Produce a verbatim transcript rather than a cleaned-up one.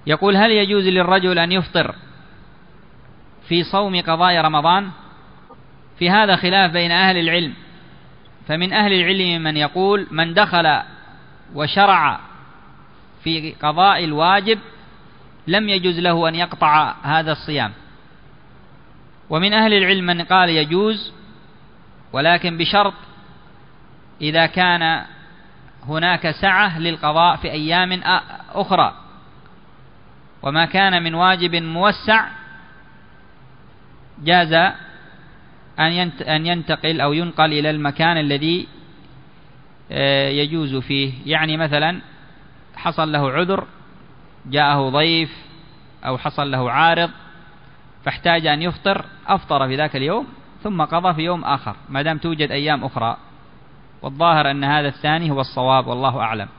يقول: هل يجوز للرجل أن يفطر في صوم قضاء رمضان؟ في هذا خلاف بين أهل العلم، فمن أهل العلم من يقول من دخل وشرع في قضاء الواجب لم يجوز له أن يقطع هذا الصيام، ومن أهل العلم من قال يجوز، ولكن بشرط إذا كان هناك سعة للقضاء في أيام أخرى، وما كان من واجب موسع جاز أن ينتقل أو ينقل إلى المكان الذي يجوز فيه. يعني مثلا حصل له عذر، جاءه ضيف أو حصل له عارض فاحتاج أن يفطر، أفطر في ذاك اليوم ثم قضى في يوم آخر ما دام توجد أيام أخرى، والظاهر أن هذا الثاني هو الصواب، والله أعلم.